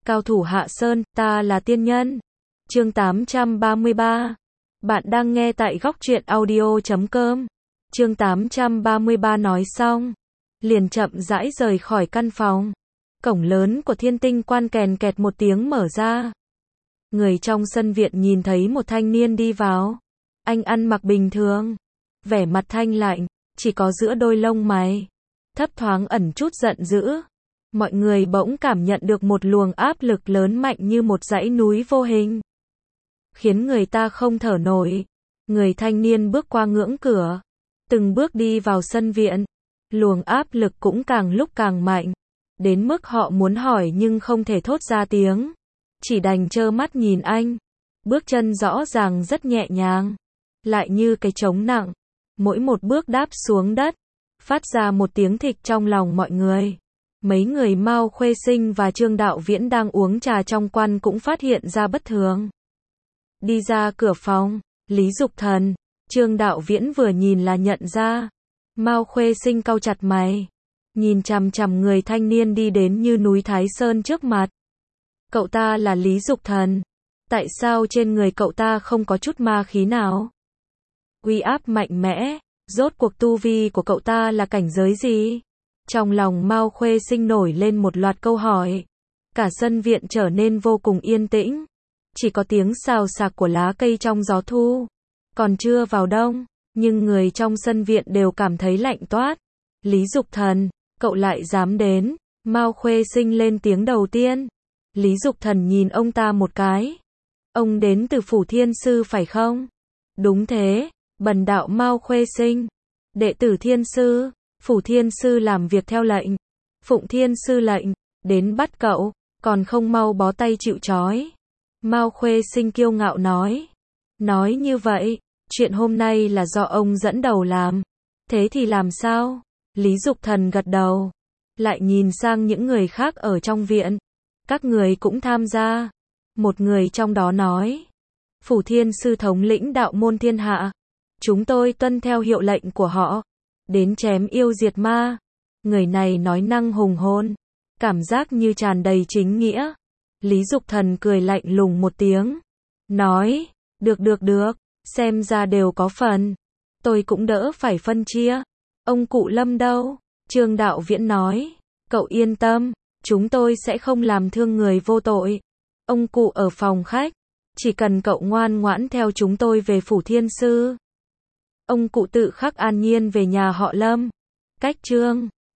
Cao thủ hạ sơn, ta là tiên nhân. Chương 833. Bạn đang nghe tại góc truyện audio.com. Chương 833 nói xong, liền chậm rãi rời khỏi căn phòng. Cổng lớn của Thiên Tinh Quan kèn kẹt một tiếng mở ra. Người trong sân viện nhìn thấy một thanh niên đi vào. Anh ăn mặc bình thường, vẻ mặt thanh lạnh, chỉ có giữa đôi lông mày thấp thoáng ẩn chút giận dữ. Mọi người bỗng cảm nhận được một luồng áp lực lớn mạnh như một dãy núi vô hình, khiến người ta không thở nổi. Người thanh niên bước qua ngưỡng cửa, từng bước đi vào sân viện. Luồng áp lực cũng càng lúc càng mạnh, đến mức họ muốn hỏi nhưng không thể thốt ra tiếng, chỉ đành trơ mắt nhìn anh. Bước chân rõ ràng rất nhẹ nhàng, lại như cái trống nặng, mỗi một bước đáp xuống đất phát ra một tiếng thịch trong lòng mọi người. Mấy người Mao Khuê Sinh và Trương Đạo Viễn đang uống trà trong quan cũng phát hiện ra bất thường. Đi ra cửa phòng, Lý Dục Thần, Trương Đạo Viễn vừa nhìn là nhận ra. Mao Khuê Sinh cau chặt mày, nhìn chằm chằm người thanh niên đi đến như núi Thái Sơn trước mặt. Cậu ta là Lý Dục Thần, tại sao trên người cậu ta không có chút ma khí nào? Uy áp mạnh mẽ, rốt cuộc tu vi của cậu ta là cảnh giới gì? Trong lòng Mao Khuê Sinh nổi lên một loạt câu hỏi. Cả sân viện trở nên vô cùng yên tĩnh, chỉ có tiếng xào xạc của lá cây trong gió thu. Còn chưa vào đông, nhưng người trong sân viện đều cảm thấy lạnh toát. Lý Dục Thần, cậu lại dám đến? Mao Khuê Sinh lên tiếng đầu tiên. Lý Dục Thần nhìn ông ta một cái. Ông đến từ Phủ Thiên Sư phải không? Đúng thế, bần đạo Mao Khuê Sinh, đệ tử Thiên Sư. Phủ Thiên Sư làm việc theo lệnh, phụng Thiên Sư lệnh, đến bắt cậu, còn không mau bó tay chịu trói. Mao Khuê Sinh kiêu ngạo nói. Nói như vậy, chuyện hôm nay là do ông dẫn đầu làm. Thế thì làm sao? Lý Dục Thần gật đầu, lại nhìn sang những người khác ở trong viện. Các người cũng tham gia. Một người trong đó nói. Phủ Thiên Sư thống lĩnh đạo môn thiên hạ, chúng tôi tuân theo hiệu lệnh của họ, đến chém yêu diệt ma. Người này nói năng hùng hồn, cảm giác như tràn đầy chính nghĩa. Lý Dục Thần cười lạnh lùng một tiếng, nói, được, xem ra đều có phần. Tôi cũng đỡ phải phân chia. Ông cụ Lâm đâu? Trương Đạo Viễn nói, cậu yên tâm, chúng tôi sẽ không làm thương người vô tội. Ông cụ ở phòng khách, chỉ cần cậu ngoan ngoãn theo chúng tôi về Phủ Thiên Sư. Ông cụ tự khắc an nhiên về nhà họ Lâm. Cách Trương